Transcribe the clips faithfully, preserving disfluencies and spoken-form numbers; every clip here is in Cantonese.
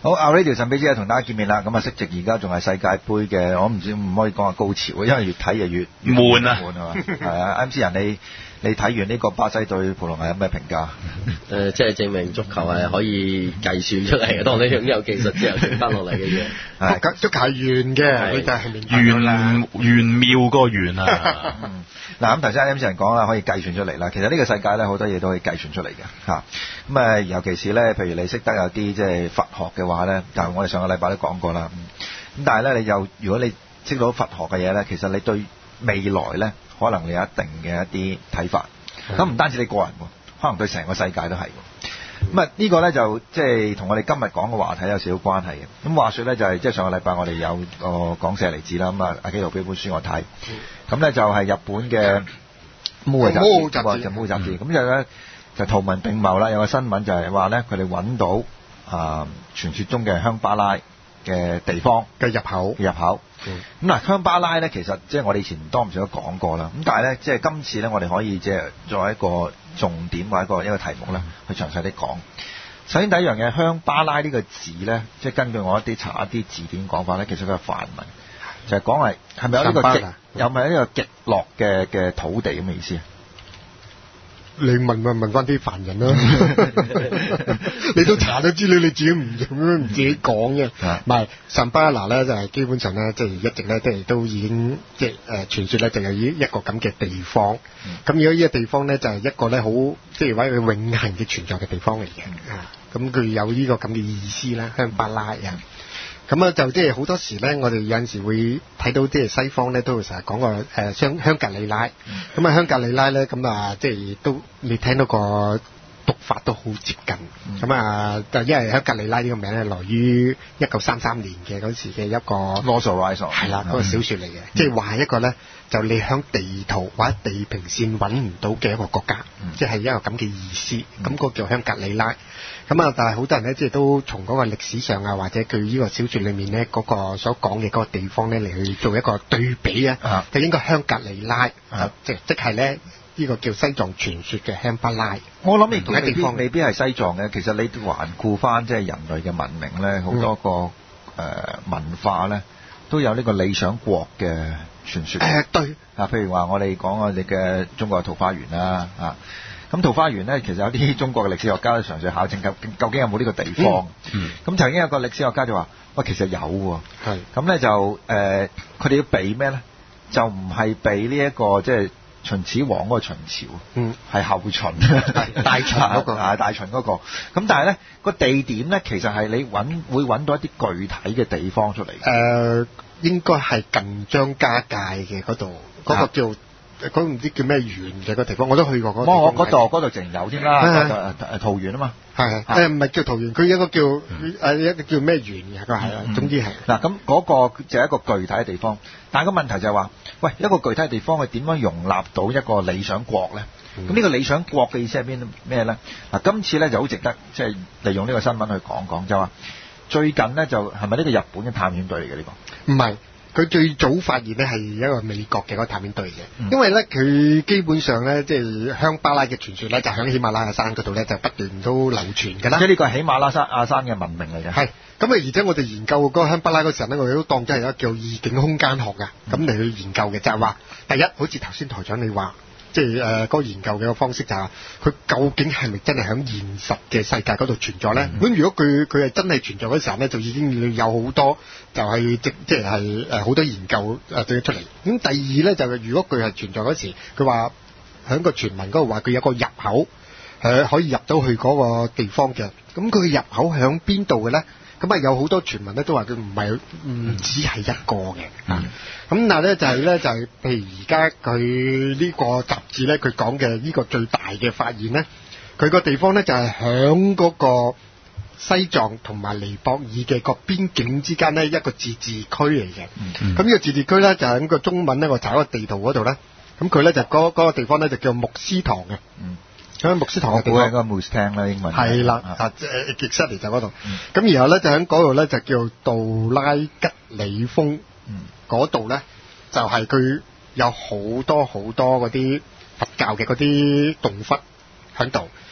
好 ，Our Radio 神秘之夜同大家見面啦。咁啊，息夕而家仲係世界盃嘅，我唔知唔可以講下高潮，因為越睇就越越悶啊。 悶啊嘛。係啊，M C 人你你睇完呢個巴西對葡萄牙有咩評價？ 誒、呃，即係證明足球係可以計算出嚟嘅，當你擁有技術之後剩翻落嚟嘅嘢。 係足球係圓嘅，你就係明白玄玄妙個圓啊！ 嗱咁頭先 M C 人講啦，可以計算出嚟啦。其實呢個世界咧好多嘢都可以計算出嚟嘅嚇。咁啊，尤其是咧，譬如你識得有啲即係佛學嘅話咧，就我哋上個禮拜都講過啦。咁但係咧，你又如果你識到佛學嘅嘢咧，其實你對未來咧，可能你有一定嘅一啲睇法。咁唔單止你個人喎，可能對成個世界都係。咁啊，呢個咧就即係同我哋今日講嘅話題有少少關係嘅。咁話說咧，就係即係上個禮拜我哋有個講社嚟自啦。咁啊，阿基圖俾本書我睇。咁咧就係日本嘅毛雜誌，就毛雜誌。咁就咧就圖文並茂啦。有個新聞就係話咧，佢哋揾到啊傳說中嘅香巴拉嘅地方嘅入口入口。咁嗱，香巴拉咧其實即係我哋以前唔多唔少都講過啦。咁但係咧，即係今次咧，我哋可以即係作為一個重點或者一個一個題目咧，去詳細啲講。首先第一樣嘢，香巴拉呢個字咧，即係根據我一啲查一啲字典講法咧，其實佢係梵文，就係講係係咪有呢個極有咪呢個極樂嘅嘅土地咁嘅意思啊？ 你問問問翻啲凡人啦，你都查咗資料，你自己唔唔自己講嘅，唔係聖巴拿咧就係基本上咧，即係一直咧，即係都已經即係誒傳說咧，就係一個咁嘅地方。咁、嗯、如果呢個地方咧，就係一個咧好即係話佢永恆嘅存在嘅地方嚟嘅。咁佢、嗯、有呢個咁嘅意思啦，香巴拉啊。咁啊，就即係好多時咧，我哋有陣時會睇到即係西方咧，都會成日講個誒香香格里拉。咁、嗯、啊，香格里拉咧，咁啊，即係都你聽到個讀法都好接近。咁、嗯、啊，就因為香格里拉呢個名咧，來於一九三三年嘅嗰時嘅一個《Lords of Iron》係啦，嗰個小説嚟嘅，即係話一個咧，就你響地圖或者地平線揾唔到嘅一個國家，即、嗯、係、就是、一個咁嘅意思。咁、嗯、嗰個叫香格里拉。咁啊，但係好多人咧，即係都從嗰個歷史上啊，或者佢呢個小説裏面咧，嗰個所講嘅嗰個地方咧，嚟去做一個對比啊，就應該香格里拉，即即係咧呢個叫西藏傳說嘅香巴拉。我諗亦都未必未必係西藏嘅，其實你環顧翻即係人類嘅文明咧，好多個誒、嗯呃、文化咧都有呢個理想國嘅傳說。誒、呃、對啊，譬如話我哋講我哋嘅中國嘅桃花源啦啊。咁桃花源咧，其實有啲中國嘅歷史學家都嘗試考證究究竟有冇呢個地方。咁、嗯嗯、曾經有個歷史學家就話：喂，其實有喎。係。咁咧就誒，佢、呃、哋要避咩咧？就唔係避呢一個即係秦始皇嗰個秦朝。嗯。係後秦。大秦嗰、那個。係大秦嗰、那個。咁但係咧個地點咧，其實係你揾會揾到一啲具體嘅地方出嚟。誒、呃，應該係近張家界嘅嗰度，嗰、那個叫。嗰唔知叫咩園嘅個地方，我都去過嗰。我嗰度嗰度淨有添啦，誒桃園啊嘛。係係誒唔係叫桃園，佢一個叫誒、嗯、一個叫咩園嘅，佢係啊，總之係。嗱咁嗰個就係一個具體嘅地方，但係個問題就係話，喂一個具體嘅地方，佢點樣容納到一個理想國咧？咁、嗯、呢個理想國嘅意思係邊咩咧？嗱，今次咧就好值得即係、就是、利用呢個新聞去講講，就話最近咧就係咪呢個日本嘅探險隊嚟嘅呢個？唔係。佢最早發現咧係一個美國嘅嗰個探險隊嘅、嗯，因為咧佢基本上咧即係香巴拉嘅傳說咧就喺喜馬拉雅山嗰度咧就不斷都流傳㗎啦。即係呢個係喜馬拉雅山嘅文明嚟嘅。係，咁啊而且我哋研究嗰個香巴拉嗰時候咧，我哋都當真係一個叫異境空間學㗎，咁、嗯、嚟去研究嘅就係、是、話，第一好似頭先台長你話。即係誒嗰個研究嘅個方式就係、是、佢究竟係咪真係喺現實嘅世界嗰度存在咧？咁、嗯、如果佢佢係真係存在嗰時候咧，就已經有好多就係即即係誒好多研究誒對咗出嚟。咁第二咧就係、是、如果佢係存在嗰時，佢話喺個傳聞嗰度話佢有個入口誒、呃、可以入到去嗰個地方嘅。咁佢入口喺邊度嘅咧？咁啊有好多傳聞咧都話佢唔係唔只係一個嘅。嗯。咁但係咧就係咧就係譬如而家佢呢個雜誌咧佢講嘅呢個最大嘅發現咧，佢個地方咧就係響嗰個西藏同埋尼泊爾嘅個邊境之間咧一個自治區嚟嘅。咁、嗯、呢個自治區咧就喺個中文咧我查個地圖嗰度咧，咁佢咧就嗰嗰個地方咧就叫木斯堂嘅。嗯。喺木斯堂嘅地方，應該 Mustang 啦，英文係啦，啊即係極西嚟就嗰度。咁、嗯、然後咧就喺嗰度咧就叫杜拉吉里峰，嗰度咧就係、是、佢有好多好多嗰啲佛教嘅嗰啲洞窟喺度。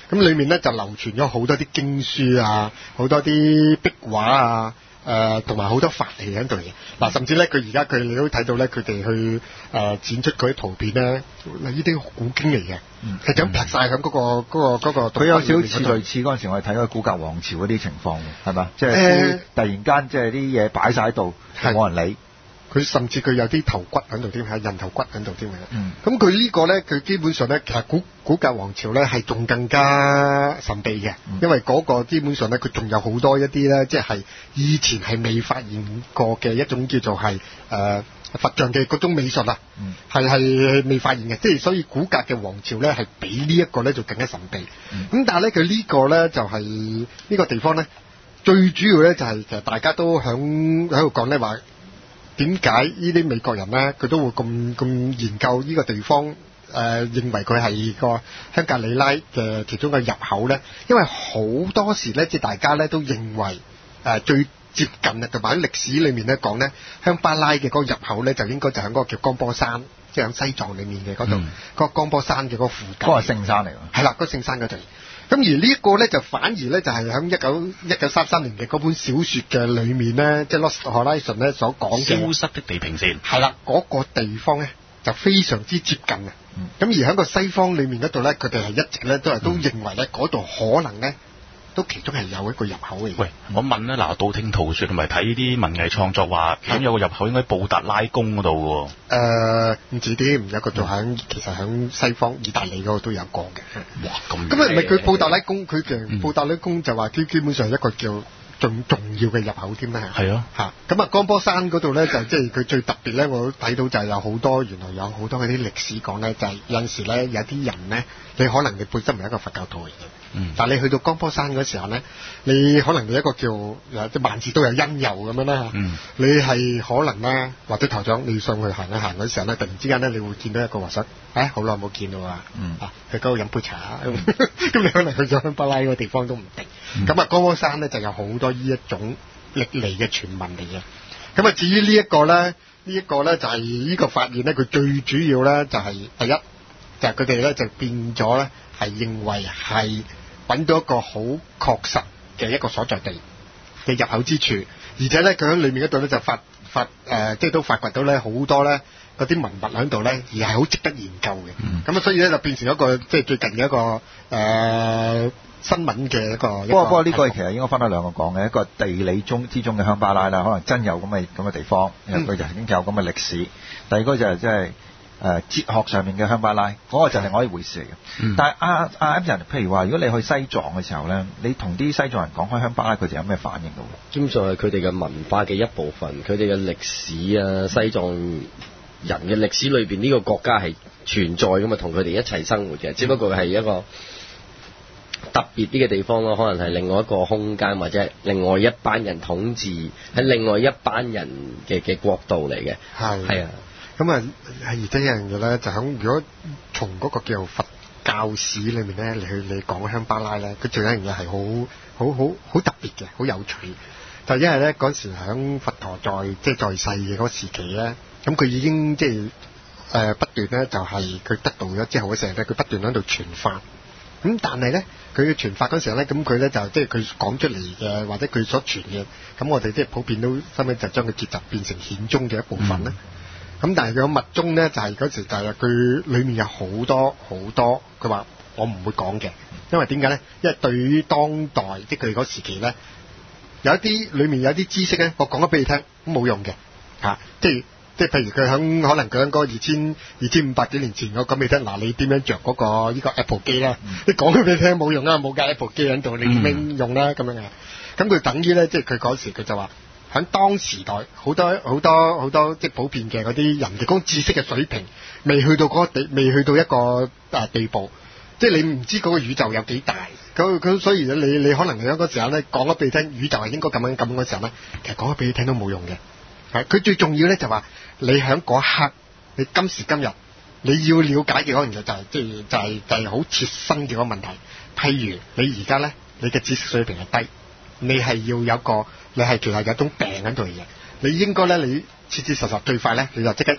咁裡面咧就流傳咗好多啲經書啊，好多啲壁畫啊。誒同埋好多法器喺度嘅，嗱甚至咧佢而家佢你都睇到咧，佢哋去誒、呃、展出嗰啲圖片咧，呢啲古經嚟嘅，係咁劈晒喺嗰個嗰、嗰個嗰個。佢有少少似類似嗰陣時我哋睇嗰個古格王朝嗰啲情況嘅，係嘛？即係、呃、突然間即係啲嘢擺晒喺度，冇人理。佢甚至佢有啲頭骨喺度添，係人頭骨喺度添嘅。咁佢、嗯、呢個咧，佢基本上咧，其實古古格王朝咧係仲更加神秘嘅，嗯、因為嗰個基本上咧，佢仲有好多一啲咧，即係以前係未發現過嘅一種叫做係誒、呃、佛像嘅嗰種美術啊，係係、嗯、未發現嘅，即係所以古格嘅王朝咧係比呢一個咧就更加神秘。咁、嗯、但係咧，佢呢個咧就係、是、呢個地方咧，最主要咧就係、是、其實大家都響喺度講咧話。點解呢啲美國人咧，佢都會咁咁研究呢個地方？誒、呃，認為佢係個香格里拉嘅其中嘅入口咧，因為好多時咧，即係大家咧都認為誒、呃、最接近啊，同埋喺歷史裏面咧講咧，香巴拉嘅嗰個入口咧，就應該就喺嗰個叫江波山，即係喺西藏裏面嘅嗰度，嗯、嗰個江波山嘅嗰個附近。嗰個聖山嚟㗎。係啦，嗰、嗰個聖山嗰度。咁而呢一個咧就反而咧就係喺一九一九三三年嘅嗰本小説嘅裏面咧，即係 Lost Horizon 咧所講嘅消失的地平線。 係啦，嗰、嗰個地方咧就非常之接近啊。咁、嗯、而喺個西方裏面嗰度咧，佢哋係一直咧都係都認為咧嗰度可能咧都其中係有一個入口嘅。 喂，我問咧，嗱，道聽途説同埋睇啲文藝創作話，咁有個入口應該喺布達拉宮嗰度喎。誒、 呃，唔止啲，有個就喺、嗯、其實喺西方意大利嗰度都有個嘅。 哇，咁咁啊，唔係佢布達拉宮，佢嘅布達拉宮就話基基本上一個叫最重要嘅入口添啦。 係啊， 嚇咁啊，江波山嗰度咧就即係佢最特別咧，我睇到就係有好多原來有好多嗰啲歷史講咧，就係、是、有陣時咧有啲人咧，你可能你本身唔係一個佛教徒嚟嘅。嗯，但係你去到江波山嗰時候咧，你可能你一個叫誒即萬事都有因由咁樣啦。嗯，你係可能咧，或者頭長你上去行一行嗰時候咧，突然之間咧，你會見到一個和尚，誒好耐冇見到啊。嗯，啊去嗰度飲杯茶，咁、嗯、你可能去咗香巴拉嗰個地方都唔定。咁啊、嗯，江波山咧就有好多呢一種歷嚟嘅傳聞嚟嘅。咁啊，至於呢一個咧，呢、這、一個咧就係呢個發現咧，佢最主要咧就係、是、第一就係佢哋咧就變咗咧係認為係。揾到一個好確實嘅一個所在地嘅入口之處，而且咧佢喺裏面嗰度咧就發發誒、呃，即係都發掘到咧好多咧嗰啲文物喺度咧，而係好值得研究嘅。咁啊、嗯，所以咧就變成一個即係最近嘅一個誒、呃、新聞嘅一個。不過不過呢個其實應該分開兩個講嘅，一個地理中之中嘅香巴拉啦，可能真有咁嘅咁嘅地方，因為佢就已經有咁嘅歷史。嗯、第二個就係即係。誒、呃、哲學上面嘅香巴拉，嗰、那個就係另外一回事嚟嘅。嗯、但係阿阿 M 人，譬如話，如果你去西藏嘅時候咧，你同啲西藏人講開香巴拉，佢哋有咩反應嘅？基本上係佢哋嘅文化嘅一部分，佢哋嘅歷史啊，西藏人嘅歷史裏邊呢個國家係存在㗎嘛，同佢哋一齊生活嘅，只不過係一個特別啲嘅地方咯，可能係另外一個空間，或者係另外一班人統治喺另外一班人嘅嘅國度嚟嘅。係係啊。咁啊，係而且一樣嘢咧，就喺如果從嗰個叫佛教史裏面咧，你去你講香巴拉咧，佢仲有一樣嘢係好好好好特別嘅，好有趣。就因為咧嗰時喺佛陀在即係在世嘅嗰個時期咧，咁佢已經即係誒不斷咧，就係佢得道咗之後嘅時候咧，佢不斷喺度傳法。咁但係咧，佢傳法嗰時候咧，咁佢咧就即係佢講出嚟嘅，或者佢所傳嘅，咁我哋即係普遍都後尾就將佢結集變成顯宗嘅一部分咧。嗯咁但係佢密宗咧，就係、是、嗰時就係佢裏面有好多好多，佢話我唔會講嘅，因為點解咧？因為對於當代即係佢嗰時期咧，有一啲裏面有啲知識咧，我講咗俾你聽都冇用嘅嚇、啊，即係即係譬如佢響可能佢響嗰二千二千五百幾年前，我講俾你聽，嗱你點樣着嗰、那個呢個 Apple 機啦？嗯、你講咗俾你聽冇用啊，冇架 Apple 機喺度，你點樣用啦？咁樣嘅，咁佢等於咧，即係佢嗰時佢就話。喺當時代，好多好多好多即係普遍嘅嗰啲人嘅嗰知識嘅水平，未去到嗰個地，未去到一個啊地步，即係你唔知嗰個宇宙有幾大，咁咁所以你你可能喺嗰時候咧講咗俾你聽，宇宙係應該咁樣咁嗰時候咧，其實講咗俾你聽都冇用嘅。係佢最重要咧就話你喺嗰刻，你今時今日你要了解嘅嗰樣嘢就係即係就係就係好切身嘅嗰個問題。譬如你而家咧，你嘅知識水平係低。你係要有個，你係其實有種病喺度嘅嘢，你應該咧，你切切實實最快咧，你就即刻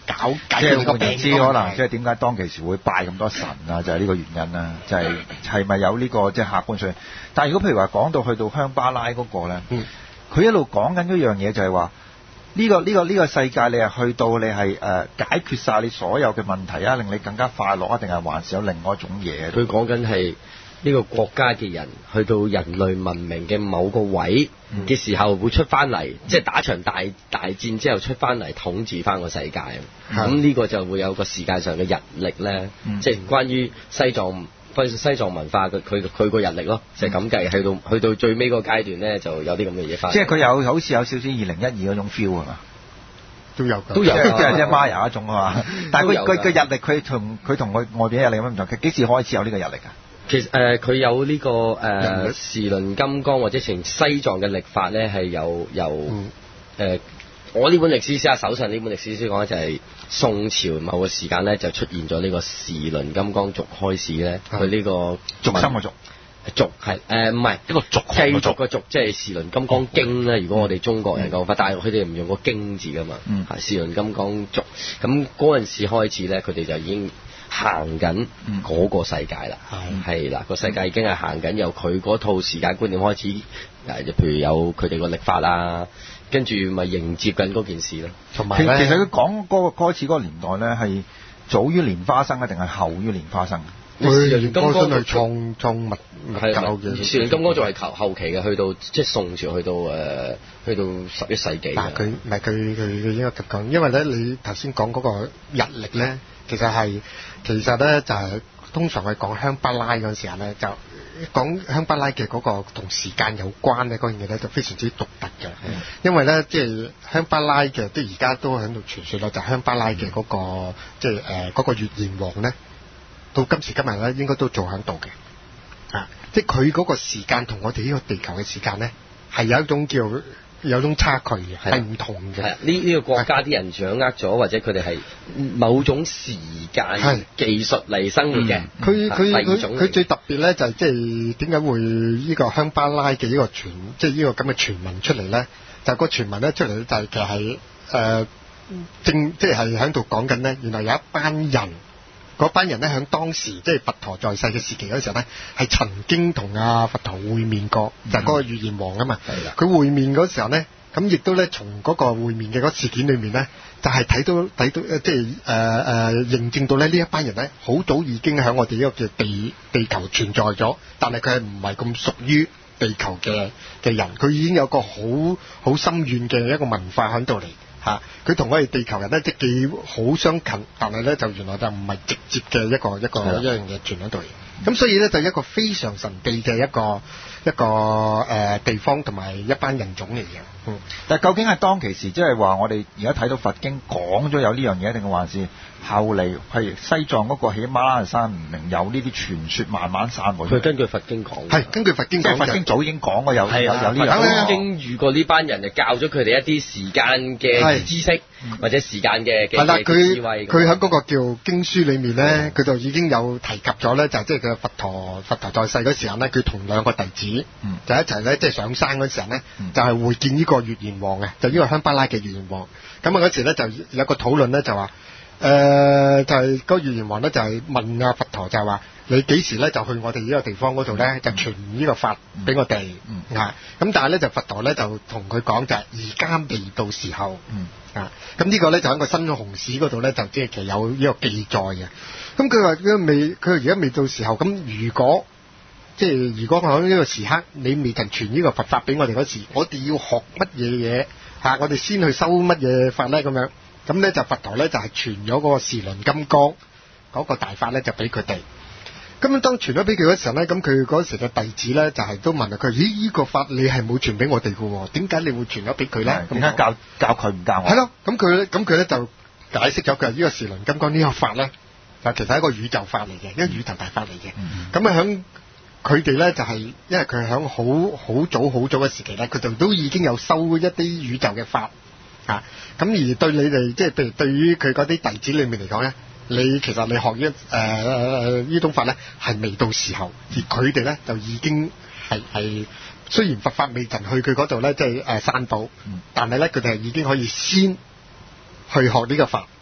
搞解即係決你個病換言之，可能即係點解當其時會拜咁多神啊？就係、是、呢個原因啦。就係係咪有呢、這個即係、就是、客觀上？但係如果譬如話講到去到香巴拉嗰個咧，佢、嗯、一路講緊一樣嘢就係話呢個呢、這個呢、這個世界你係去到你係誒、呃、解決晒你所有嘅問題啊，令你更加快樂啊，定係還是有另外一種嘢？ 佢講緊係呢個國家嘅人去到人類文明嘅某個位嘅時候會出翻嚟，嗯、即係打場大大戰之後出翻嚟統治翻個世界。咁呢、嗯、個就會有個時間上嘅日曆咧，嗯、即係關於西藏。西藏文化佢佢佢個日曆咯，就係咁計，去到去到最尾個階段咧，就有啲咁嘅嘢發生。即係佢有好似有少少二零一二嗰種 feel 係嘛？ 都有都有， 即係即係 Maya 一種啊嘛。但係佢佢嘅日曆佢同佢同外外邊嘅日曆有乜唔同？佢幾時開始有呢個日曆啊？ 其實誒，佢、呃、有呢、這個誒、呃、時輪金剛或者成西藏嘅曆法咧，係有有誒。嗯呃我呢本歷史書啊，手上呢本歷史書講咧就係宋朝某個時間咧就出現咗呢個時輪金剛族開始咧，佢呢、這個族心嘅族， 族係誒唔係一個族繼續個族，即係時輪金剛經咧。如果我哋中國人講法，嗯、但係佢哋唔用個經字噶嘛，係、嗯、時輪金剛族。咁嗰陣時開始咧，佢哋就已經行緊嗰個世界啦，係啦、嗯，個世界已經係行緊由佢嗰套時間觀念開始，誒，譬如有佢哋個曆法啊。跟住咪迎接緊嗰件事咯， 同埋其實佢講嗰個開始嗰個年代咧，係早於蓮花生啊，定係後於蓮花生？ 時輪金剛係創創物物教嘅， 時輪金剛仲係後後期嘅，去到即係宋朝，去到誒、呃、去到十一世紀。 但係佢唔係佢佢佢應該咁講，因為咧你頭先講嗰個日曆咧，其實係其實咧就係、是、通常係講香巴拉嗰陣時候咧就。講香巴拉嘅嗰個同時間有關咧，嗰樣嘢咧就非常之獨特嘅。嗯、因為咧，即係香巴拉嘅，即係而家都喺度傳説啦，就係、香巴拉嘅嗰、嗰個即係誒嗰個月閻王咧，到今時今日咧應該都做喺度嘅。啊，即係佢嗰個時間同我哋呢個地球嘅時間咧，係有一種叫有一種差距嘅，係唔同嘅。 係呢呢個國家啲人掌握咗，或者佢哋係某種時間技術嚟生活嘅。 佢佢佢佢最特別咧，就係即係點解會呢個香巴拉嘅呢個傳，即係呢個咁嘅傳聞出嚟咧？就係、個傳聞咧出嚟咧，就係其實係誒正，即係係喺度講緊咧。原來有一班人，嗰班人咧喺當時即係佛陀在世嘅時期嗰時候咧，係曾經同阿佛陀會面過，嗯、就係嗰個月閻王啊嘛。佢的會面嗰時候咧，咁亦都咧從嗰個會面嘅嗰事件裏面咧，就係、是、睇到睇到即係誒誒認證到咧呢一班人咧，好早已經喺我哋呢個叫地地球存在咗，但係佢係唔係咁屬於地球嘅嘅人，佢已經有個好好深遠嘅一個文化喺度嚟。嚇！佢同、啊、我哋地球人咧，即係幾好相近，但係咧就原來就唔係直接嘅一個一個的一樣嘢傳喺度。咁所以咧就一個非常神秘嘅一個一個誒、呃、地方同埋一班人種嚟嘅。嗯， 但係究竟係當其時，即係話我哋而家睇到佛經講咗有呢樣嘢，定係還是後嚟譬如西藏嗰個喜馬拉雅山唔明有呢啲傳說慢慢散落？ 佢根據佛經講， 係根據佛經講， 即係佛經早已經講過有有有呢樣。 佛經遇過呢班人就教咗佢哋一啲時間嘅知識，或者時間嘅嘅嘅智慧。 佢喺嗰個叫經書裏面咧，佢就已經有提及咗咧，就即係佢佛陀佛陀在世嗰時候咧，佢同兩個弟子就一齊咧，即係上山嗰時候咧，就係會見呢個月閻王嘅，就呢個香巴拉嘅月閻王。咁啊嗰時咧就有個討論咧，就話誒就係個月閻王咧就係問阿佛陀就係話你幾時咧就去我哋呢個地方嗰度咧就傳呢個法俾我哋啊。咁但係咧就佛陀咧就同佢講就係而家未到時候啊。咁呢個咧就喺個新紅史嗰度咧就即係其實有呢個記載嘅。咁佢話佢未佢而家未到時候，咁如果即係如果喺呢個時刻你未曾傳呢個佛法俾我哋嗰時，我哋要學乜嘢嘢嚇？我哋先去修乜嘢法咧？咁樣咁咧就佛陀咧就係傳咗嗰個時輪金剛嗰個大法咧就俾佢哋。咁樣當傳咗俾佢嗰時候咧，咁佢嗰時嘅弟子咧就係都問佢：咦，呢個法你係冇傳俾我哋嘅喎？點解你會傳咗俾佢咧？ 點解教教佢唔教我？ 係咯，咁佢咧咁佢咧就解釋咗佢話呢個時輪金剛呢個法咧，就其實係一個宇宙法嚟嘅，一個宇宙大法嚟嘅。咁啊響佢哋咧就係、是、因為佢響好好早好早嘅時期咧，佢哋都已經有收一啲宇宙嘅法啊。咁而對你哋即係譬如對於佢嗰啲弟子裏面嚟講咧，你其實你學一誒誒呢種法咧係未到時候，而佢哋咧就已經係係雖然佛法未曾去佢嗰度咧，即係誒散布，但係咧佢哋係已經可以先去學呢個法，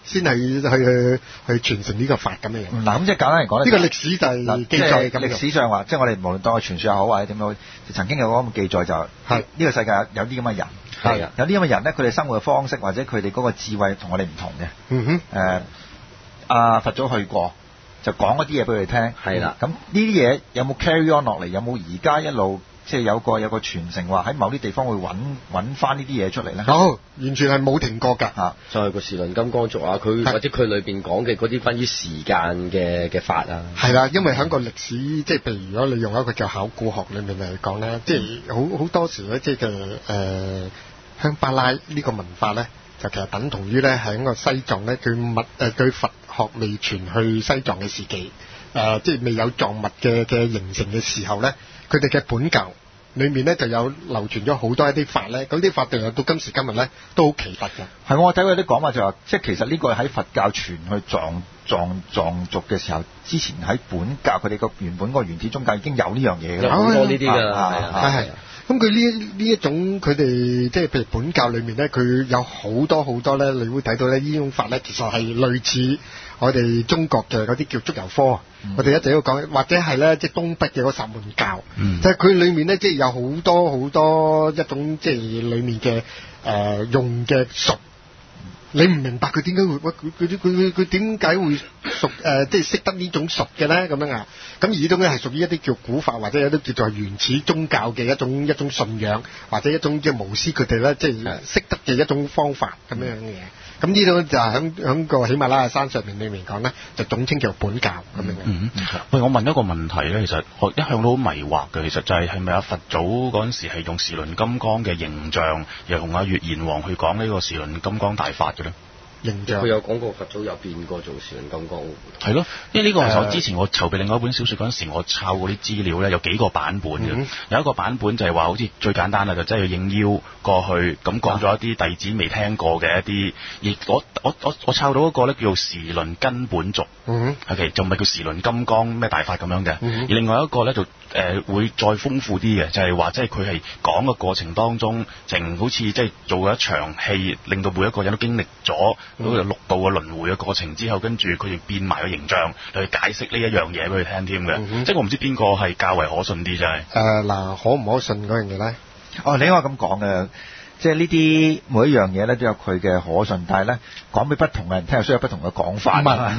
先係去去去傳承呢個法咁嘅樣。 嗱，咁即係簡單嚟講咧， 呢個歷史就係記載咁。 歷史上話，即係我哋無論當係傳説又好或者點樣，曾經有嗰個記載就係呢個世界有啲咁嘅人， 係啊， 有啲咁嘅人咧，佢哋生活嘅方式或者佢哋嗰個智慧同我哋唔同嘅。 嗯哼， 誒，阿佛祖去過，就講一啲嘢俾佢哋聽。 係啦， 咁呢啲嘢有冇 carry on 落嚟？有冇而家一路？即係有個有個傳承話喺某啲地方會揾揾翻呢啲嘢出嚟咧。 好，完全係冇停過㗎。 嚇， 就係個時輪金剛族啊，佢或者佢裏邊講嘅嗰啲關於時間嘅嘅法啊。 係啦，因為喺個歷史，即係譬如如果你用一個叫考古學裏面嚟講咧，即係好好多時咧，即係嘅誒香巴拉呢個文化咧，就其實等同於咧喺個西藏咧，佢物誒佢佛學未傳去西藏嘅時期，誒、呃、即係未有藏物嘅嘅形成嘅時候咧。佢哋嘅本教裏面咧就有流傳咗好多一啲法咧，嗰啲法定到今時今日咧都好奇特嘅。 係我睇過啲講話就話，即係其實呢個喺佛教傳去藏藏藏族嘅時候，之前喺本教佢哋個原本個原始宗教已經有呢樣嘢嘅， 好多呢啲㗎，係啊係係。咁佢呢呢一種佢哋即係譬如本教裏面咧，佢有好多好多咧，你會睇到咧呢種法咧，其實係類似我哋中國嘅嗰啲叫足油科，嗯、我哋一直都講，或者係咧即係東北嘅嗰薩滿教，嗯、就係佢裏面咧即係有好多好多一種即係裏面嘅誒、呃、用嘅術。你唔明白佢點解會佢佢佢佢點解會熟誒即係識得呢種術嘅咧咁樣啊？咁而呢種咧係屬於一啲叫古法或者有啲叫做原始宗教嘅一種一種信仰，或者一種即係巫師佢哋咧即係識得嘅一種方法咁樣嘅嘢。咁呢種就係喺喺個喜馬拉雅山上面裏面講咧，就總稱叫本教咁樣嘅。 嗯嗯。喂，我問一個問題咧，其實我一向都好迷惑嘅，其實就係係咪阿佛祖嗰陣時係用時輪金剛嘅形象，又同阿月賢王去講呢個時輪金剛大法嘅咧？ 形象佢有講過佛祖有變過做時輪金剛。 係咯，因為呢個係我之前我籌備另外一本小説嗰陣時，我抄嗰啲資料咧，有幾個版本嘅。嗯、有一個版本就係話，好似最簡單啦，就真係應邀過去，咁講咗一啲弟子未聽過嘅一啲。而我我我我抄到一個咧叫做時輪根本族， 嗯哼 ，OK 就唔係叫時輪金剛咩大法咁樣嘅。 嗯、 而另外一個咧就誒、呃、會再豐富啲嘅，就係話即係佢係講嘅過程當中，淨好似即係做咗一場戲，令到每一個人都經歷咗嗰個六道嘅輪迴嘅過程之後，跟住佢哋變埋個形象嚟解釋呢一樣嘢俾佢聽添嘅。嗯、即係我唔知邊個係較為可信啲，真係。 誒嗱，可唔可信嗰樣嘢咧？ 哦，你應該咁講嘅。即係呢啲每一樣嘢咧都有佢嘅可信，但係咧講俾不同嘅人聽，需要有不同嘅講法。唔係，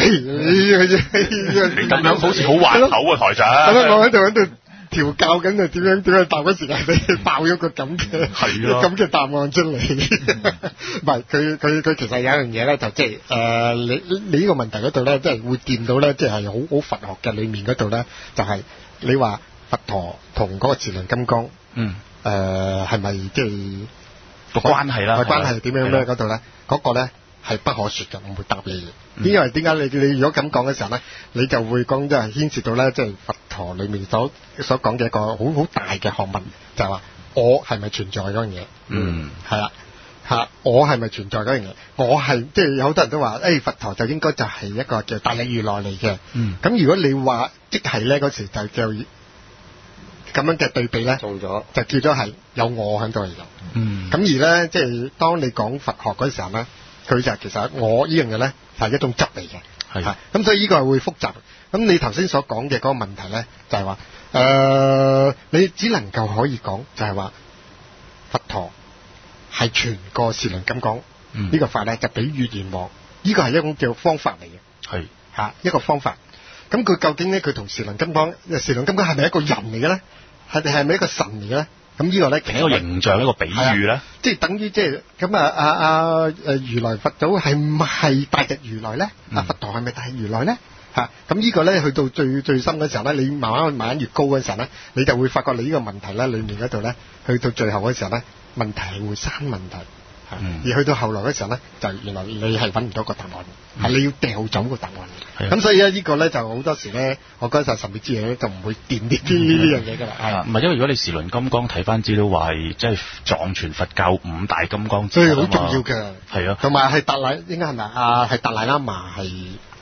你咁樣好似好滑頭啊，台長。 咁樣我喺度喺度調教緊啊，點樣點樣答嗰時間俾你爆咗個咁嘅咁嘅答案出嚟。唔係，佢佢佢其實有一樣嘢咧，就即係誒你你呢個問題嗰度咧，即係會掂到咧，即係好好佛學嘅裡面嗰度咧，就係你話佛陀同嗰個時輪金剛。 嗯。 誒係咪即係個關係啦？ 個關係點樣咧？嗰度咧，嗰個咧係不可説嘅，唔會答你嘅。嗯、因為點解你你如果咁講嘅時候咧，你就會講即係牽涉到咧，即係佛陀裡面所所講嘅一個好好大嘅學問，就係話我係咪存在嗰樣嘢？ 嗯， 係啦嚇，我係咪存在嗰樣嘢？我係即係有好多人都話，誒、哎、佛陀就應該就係一個叫大力如來嚟嘅。嗯，咁如果你話即係咧嗰時就就。咁樣嘅對比咧， 中咗就叫咗係有我喺度嚟嘅。 嗯， 咁而咧，即係當你講佛學嗰時候咧，佢就其實我呢樣嘢咧係一種執嚟嘅。係，咁所以呢個係會複雜。咁你頭先所講嘅嗰個問題咧，就係話誒，你只能夠可以講就係話佛陀係全個時輪金剛呢個法咧，就俾月賢王呢個係一種叫方法嚟嘅。 係嚇一個方法。咁佢究竟咧，佢同時輪金剛，時輪金剛係咪一個人嚟嘅咧？係係咪一個神嚟嘅咧？咁呢個咧， 係一個形象，一個比喻咧， 即係等於即係咁啊！啊啊誒，如來佛祖係唔係大日如來咧？啊，佛陀係咪大日如來咧？嚇咁呢個咧，去到最最深嘅時候咧，你慢慢慢慢越高嘅時候咧，你就會發覺你呢個問題咧，裡面嗰度咧，去到最後嘅時候咧，問題係會生問題。嗯、而去到後來嘅時候咧，就原來你係揾唔到個答案，係、嗯、你要掉走個答案。咁、嗯、所以咧，呢個咧就好多時咧，我覺得就神秘之嘢咧，就唔會掂呢啲呢呢樣嘢㗎啦。係啊， 唔係因為如果你時輪金剛睇翻資料話係即係藏傳佛教五大金剛之一， 所以好重要嘅。 係啊， 同埋係達賴應該係咪啊？係達賴喇嘛係直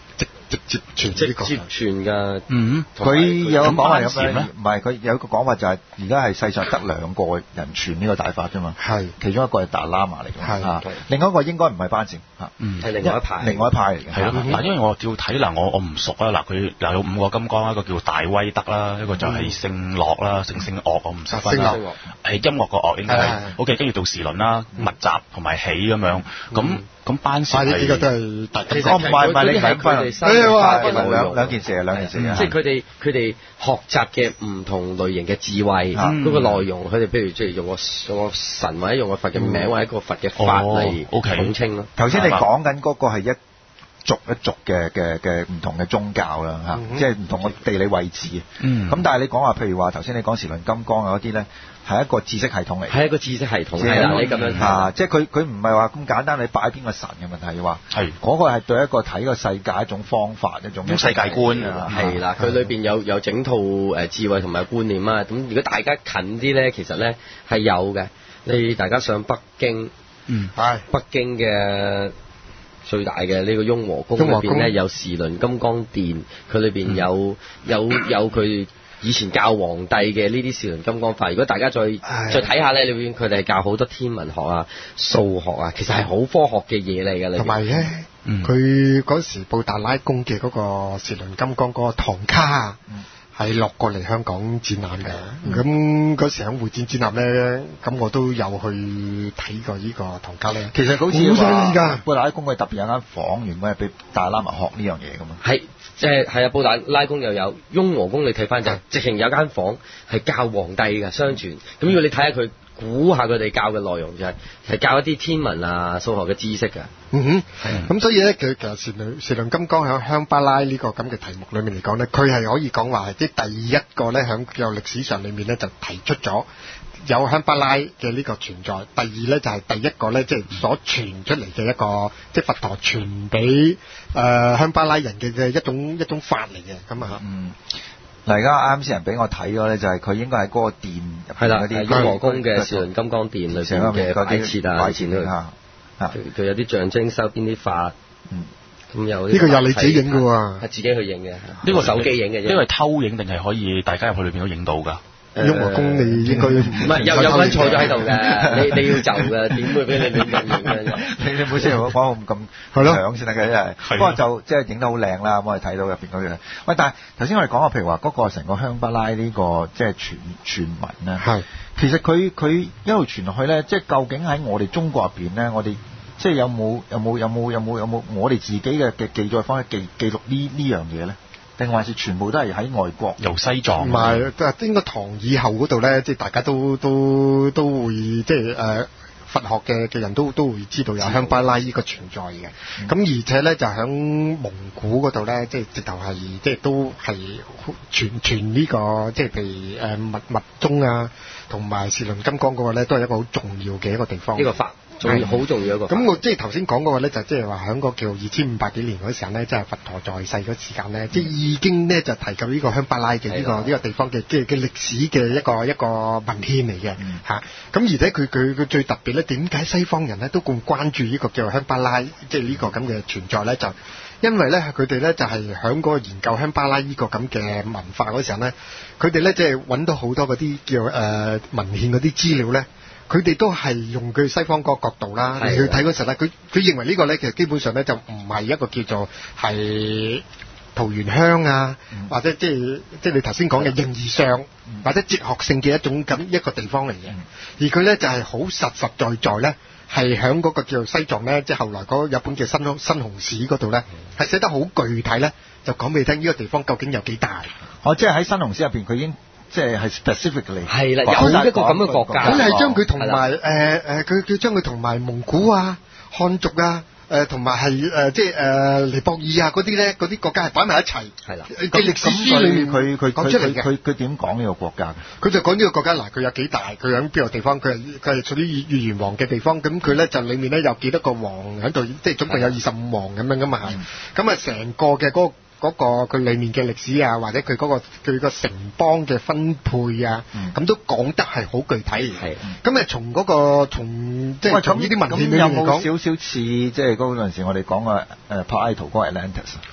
直接傳直呢個接傳㗎。 嗯， 佢有個講法有咁咩？唔係佢有個講法就係而家係世上得兩個人傳呢個大法啫嘛。 係其中一個係達喇嘛嚟嘅， 係啊，另外一個應該唔係班禪嚇， 嗯係另外一派， 另外一派嚟嘅。 係咯，嗱，因為我照睇嗱，我我唔熟啦，嗱，佢又有五個金剛，一個叫大威德啦，一個就係聖樂啦，聖聖樂我唔識分啦，係音樂個樂應該係 OK，跟住到時輪啦、密集同埋起咁樣，咁咁班禪係呢個都係大其實哦，唔係唔係，你睇翻佢哋生活嘅內兩容兩件事啊，兩件事啊。 即係佢哋佢哋學習嘅唔同類型嘅智慧，嗰個內容，佢哋譬如即係用個用個神或者用個佛嘅名或者一個佛嘅法嚟統稱咯。 頭先你講緊嗰個係一族一族嘅嘅嘅唔同嘅宗教啦嚇，即係唔同嘅地理位置。 嗯。 咁但係你講話，譬如話頭先你講時輪金剛嗰啲咧，係一個知識系統嚟。 係一個知識系統係啦，你咁樣嚇，即係佢佢唔係話咁簡單，你擺邊個神嘅問題，話係嗰個係對一個睇個世界一種方法，一種世界觀係啦，佢裏邊有有整套誒智慧同埋觀念啊。咁如果大家近啲咧，其實咧係有嘅。你大家上北京， 嗯， 係北京嘅最大嘅呢個雍和宮裏邊咧有時輪金剛殿，佢裏邊有有有佢以前教皇帝嘅呢啲時輪金剛法。如果大家再再睇下咧，你會見佢哋係教好多天文學啊、數學啊，其實係好科學嘅嘢嚟㗎。 同埋咧，佢嗰時布達拉宮嘅嗰個時輪金剛嗰個唐卡啊。嗯係落過嚟香港展覽嘅，咁嗰時喺會展展覽咧，咁我都有去睇過呢個唐卡咧。 其實好似話㗎， 布達拉宮佢特別有間房，原本係俾達賴喇嘛學呢樣嘢㗎嘛。 係，即係係啊，布達拉宮又有，雍和宮你睇翻就直情有間房係教皇帝嘅，相傳。咁如果你睇下佢估下佢哋教嘅內容，就係係教一啲天文啊、數學嘅知識㗎。 嗯哼，咁所以咧，佢其實時輪時輪金剛喺香巴拉呢個咁嘅題目裏面嚟講咧，佢係可以講話係即係第一個咧，喺個歷史上裏面咧就提出咗有香巴拉嘅呢個存在。第二咧就係第一個咧，即係所傳出嚟嘅一個，即係佛陀傳俾誒香巴拉人嘅嘅一種一種法嚟嘅。咁啊， 嗯。嗱，而家啱先人俾我睇咗咧，就係佢應該喺嗰個殿入邊嗰啲雍和宮嘅時輪金剛殿裏邊嘅擺設啊，以前都嚇嚇，佢有啲象徵收邊啲法，嗯，咁有呢個又你自己影嘅喎， 係自己去影嘅，呢個手機影嘅啫， 因為偷影定係可以大家入去裏邊都影到㗎。 雍和宮你應該唔係有有個人坐咗喺度嘅，你你要就嘅，點會俾你亂咁影嘅？ 你你唔好先講咁咁搶先得嘅，真係。不過就即係影得好靚啦，咁我哋睇到入邊嗰樣。喂，但係頭先我哋講話，譬如話嗰個成個香巴拉呢個即係傳傳聞咧，係其實佢佢一路傳落去咧，即係究竟喺我哋中國入邊咧，我哋即係有冇有冇有冇有冇有冇我哋自己嘅嘅記載方式記記錄呢呢樣嘢咧？定還是全部都係喺外國由西藏？ 唔係，即係應該唐以後嗰度咧，即係大家都都都會即係誒、呃、佛學嘅嘅人都都會知道有香巴拉呢個存在嘅。咁、嗯、而且咧就喺蒙古嗰度咧，即係直頭係即係都係傳傳呢個即係譬如誒密密宗啊，同埋時輪金剛嗰個咧，都係一個好重要嘅一個地方。 呢個法。重要好重要一個。 咁我即係頭先講嗰個咧，就即係話喺個叫二千五百幾年嗰時候咧，即係佛陀在世嗰時間咧，即係已經咧就提及呢個香巴拉嘅呢個呢個地方嘅即係嘅歷史嘅一個一個文獻嚟嘅嚇。咁而且佢佢佢最特別咧，點解西方人咧都咁關注呢個叫香巴拉，即係呢個咁嘅存在咧？就因為咧佢哋咧就係喺嗰個研究香巴拉呢個咁嘅文化嗰時候咧，佢哋咧即係揾到好多嗰啲叫誒文獻嗰啲資料咧。佢哋都係用佢西方嗰個角度啦，你去睇嗰時咧，佢佢認為呢個咧其實基本上咧就唔係一個叫做係桃源鄉啊，嗯、或者即係即係你頭先講嘅形而上、嗯、或者哲學性嘅一種咁一個地方嚟嘅，嗯、而佢咧就係、是、好實實在在咧，係喺嗰個叫做西藏咧，即係後來嗰日本嘅新新紅史嗰度咧，係寫得好具體咧，就講俾你聽呢個地方究竟有幾大。 哦，即係喺新紅史入邊，佢已經。即係係 specifically 係啦，有一個咁嘅國家， 佢係將佢同埋誒誒，佢佢將佢同埋蒙古啊、漢族啊、誒同埋係誒即係誒尼泊爾啊嗰啲咧，嗰啲國家係擺埋一齊。係啦，啲歷史書裏面佢佢講出嚟嘅。 佢佢點講呢個國家？ 佢就講呢個國家嗱，佢有幾大？佢喺邊個地方？佢係佢係屬於月圓王嘅地方。咁佢咧就裡面咧有幾多個王喺度？即係總共有二十五王咁樣噶嘛係。咁啊，成個嘅嗰個。嗰、那個佢裡面嘅歷史啊，或者佢嗰、那個佢個城邦嘅分配啊，咁、嗯、都講得係好具體嘅。係，咁啊從嗰個從即係從呢啲文獻裏面講， 有冇少少似即係嗰陣時我哋講嘅誒柏拉圖嗰個 Atlantis？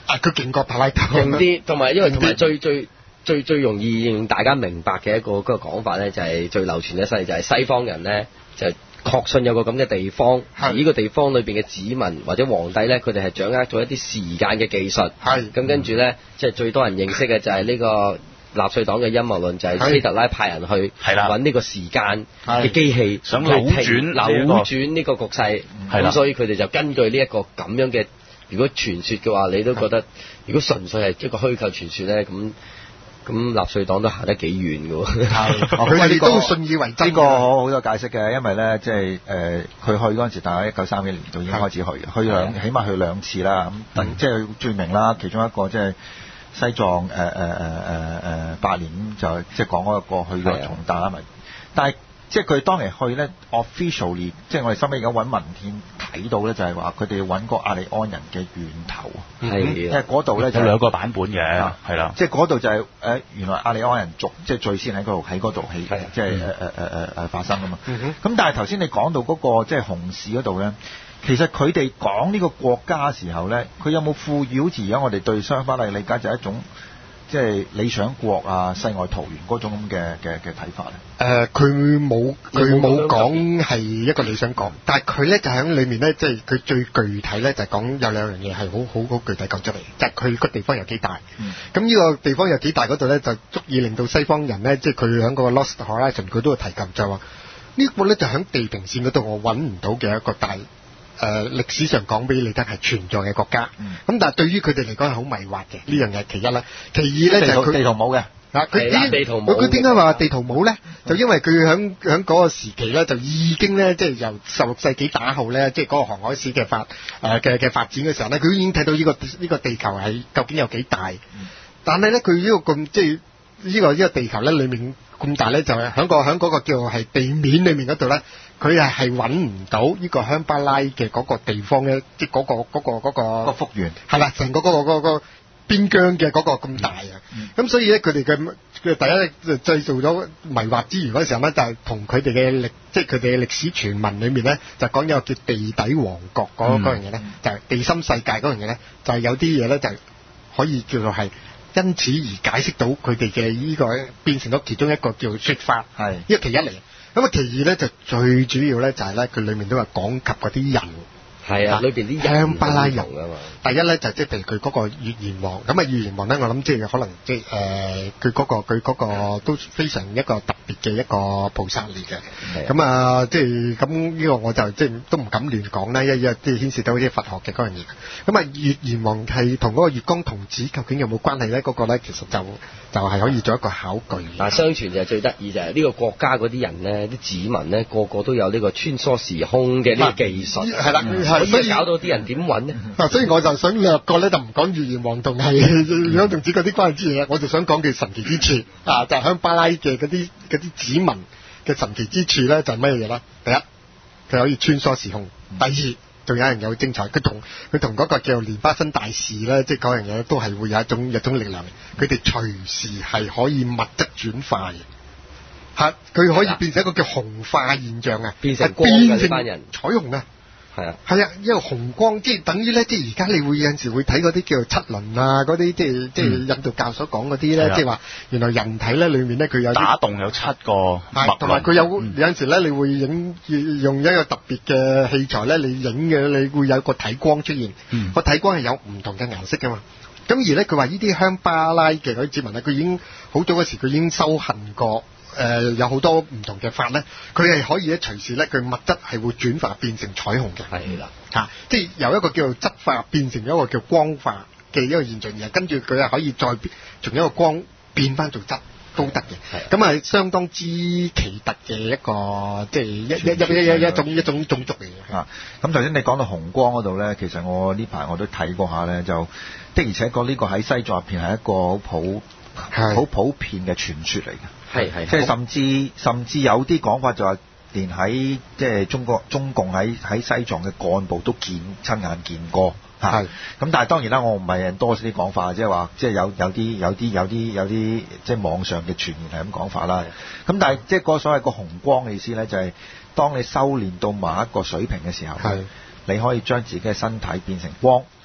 啊，佢勁過柏拉圖， 勁啲，同埋因為同埋最最最最容易令大家明白嘅一個嗰個講法咧，就係最流傳一世就係西方人咧就確信有個咁嘅地方，而呢個地方裏邊嘅子民或者皇帝咧，佢哋係掌握咗一啲時間嘅技術， 係咁跟住咧，即係最多人認識嘅就係呢個納粹黨嘅陰謀論，就係希特拉派人去揾呢個時間嘅機器， 想扭轉扭轉呢個局勢，咁所以佢哋就根據呢一個咁樣嘅，如果傳說嘅話，你都覺得如果純粹係一個虛構傳說咧，咁咁納粹黨都行得幾遠嘅喎。 佢哋都信以為真。 呢個好好多解釋嘅，因為咧即係誒佢去嗰陣時，大概一九三幾年就已經開始去，去兩起碼去兩次啦。咁即係最明啦，其中一個即係。西藏誒誒誒誒誒八年就即係講嗰個去嘅重大啊嘛，但係即係佢當年去咧 officially， 即係我哋收尾而家揾文獻睇到咧，就係話佢哋要揾個亞利安人嘅源頭， 係因為嗰度咧有兩個版本嘅，係啦， 即係嗰度就係誒原來亞利安人族即係最先喺嗰度喺嗰度起，即係誒誒誒誒誒發生㗎嘛。咁但係頭先你講到嗰個即係紅市嗰度咧。其實佢哋講呢個國家嘅時候咧，佢有冇賦予好似而家我哋對西方嚟理解就係一種即係理想國啊、世外桃源嗰種咁嘅嘅嘅睇法咧？ 誒、呃，佢冇佢冇講係一個理想國，但係佢咧就喺裏面咧，即係佢最具體咧就係講有兩樣嘢係好好好具體講出嚟，就係佢個地方有幾大。咁呢、嗯、個地方有幾大嗰度咧，就足以令到西方人咧，即係佢喺個 Lost Horizon 佢都會提及就係話呢個咧就喺地平線嗰度我揾唔到嘅一個大。誒、呃、歷史上講俾你聽係存在嘅國家，咁、嗯、但係對於佢哋嚟講係好迷惑嘅，呢樣嘢其一啦。其二咧就係佢地圖冇嘅， 嗱佢地圖冇。佢點解話地圖冇咧？就因為佢喺喺嗰個時期咧，就已經咧即係由十六世紀打後咧，即係嗰個航海史嘅發誒嘅嘅發展嘅時候咧，佢已經睇到呢、呢個呢、呢個地球係究竟有幾大。嗯、但係咧佢呢個咁即係呢個呢、呢個地球咧裡面咁大咧，就係喺個喺嗰個叫做係地面裡面嗰度咧。佢係係揾唔到呢個香巴拉嘅嗰個地方咧，即係嗰個嗰個嗰個個幅員係啦，成個嗰個嗰個邊疆嘅嗰個咁大啊！咁所以咧，佢哋嘅佢第一製造咗迷惑之餘嗰時候咧，就係同佢哋嘅歷，即係佢哋嘅歷史傳聞裏面咧，就講有個叫地底王國嗰嗰樣嘢咧，就係地心世界嗰樣嘢咧，就係有啲嘢咧就係可以叫做係因此而解釋到佢哋嘅呢個變成咗其中一個叫説法，係呢個其一嚟。咁啊，其二咧就最主要咧就係咧，佢裏面都係講及嗰啲人， 係啊，裏邊啲香巴拉人啊嘛。 第一咧就即係譬如佢嗰個月炎王，咁啊月炎王咧，我諗即係可能即係誒，佢嗰個佢嗰個都非常一個特別嘅一個菩薩嚟嘅。咁啊，即係咁呢個我就即係都唔敢亂講啦，一一即係牽涉到啲佛學嘅嗰樣嘢。咁啊，月炎王係同嗰個月光童子究竟有冇關係咧？嗰個咧其實就就係可以做一個考據。 嗱，相傳就係最得意就係呢個國家嗰啲人咧，啲子民咧個個都有呢個穿梭時空嘅呢個技術， 係啦， 所以搞到啲人點揾呢？ 嗱，所以我就想略過咧，就唔講月炎王同係月光童子嗰啲關係之嘢，我就想講佢神奇之處啊，就係香巴拉嘅嗰啲嗰啲子民嘅神奇之處咧，就係乜嘢咧？第一，佢可以穿梭時空；第二，仲有人有精彩，佢同佢同嗰個叫做蓮花生大士咧，即係嗰樣嘢都係會有一種有一種力量，佢哋隨時係可以物質轉化嘅。嚇，佢可以變成一個叫紅化現象啊， 變成光嘅呢班人， 彩虹啊！ 係啊， 係啊，因為紅光即係等於咧，即係而家你會有陣時會睇嗰啲叫做七輪啊，嗰啲即係即係印度教所講嗰啲咧，即係話原來人體咧裏面咧佢有打洞有七個脈， 同埋佢有有陣時咧，你會影用一個特別嘅器材咧，你影嘅你會有個體光出現，個體光係有唔同嘅顏色噶嘛。咁而咧佢話呢啲香巴拉嘅嗰啲子民咧，佢已經好早嗰時佢已經修行過。誒、呃、有好多唔同嘅法咧，佢係可以咧隨時咧，佢物質係會轉化變成彩虹嘅，係啦嚇，即係由一個叫做質化變成一個叫光化嘅一個現象，然後跟住佢係可以再從一個光變翻做質都得嘅，咁係相當之奇特嘅一個即係一一一一一種一種種族嚟嘅啊。咁頭先你講到紅光嗰度咧，其實我呢排我都睇過下咧，就的而且確呢個喺西藏入邊係一個好普好普遍嘅傳說嚟嘅。 係係， 即係甚至甚至有啲講法就話，連喺即係中國中共喺喺西藏嘅幹部都見親眼見過嚇。咁、啊、但係當然啦，我唔係多啲講法，即係話即係有有啲有啲有啲有啲即係網上嘅傳言係咁講法啦。咁但係即係個所謂個紅光嘅意思咧，就係、是、當你修練到某一個水平嘅時候，你可以將自己嘅身體變成光。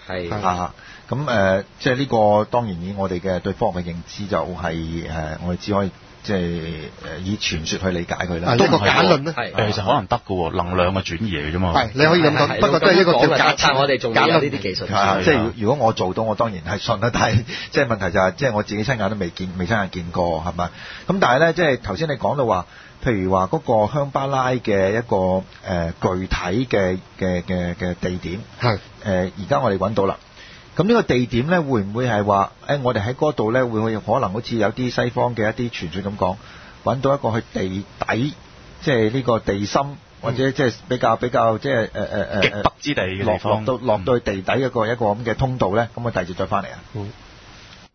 係啊。咁誒、呃，即係呢個當然以我哋嘅對科學嘅認知就係、是、誒、呃，我哋只可以即係誒以傳說去理解佢啦。 一個假論咧， 誒其實可能得嘅喎，能量嘅轉移嚟嘅啫嘛。 係，你可以咁講，不過都係一個叫假設。 我哋仲有呢啲技術。 係即係如果我做到，我當然係信啦。但係即係問題就係、是，即係我自己親眼都未見，未親眼見過係咪？咁但係咧，即係頭先你講到話，譬如話嗰個香巴拉嘅一個誒、呃、具體嘅嘅嘅嘅地點，係誒而家我哋揾到啦。咁呢個地點咧，會唔會係話誒我哋喺嗰度咧，會可能好似有啲西方嘅一啲傳說咁講，揾到一個去地底，即係呢個地心，嗯、或者即係比較比較即係誒誒誒極北之地嘅地方， 落到落到去地底一個、嗯、一個咁嘅通道咧，咁我第二日再翻嚟啊。 嗯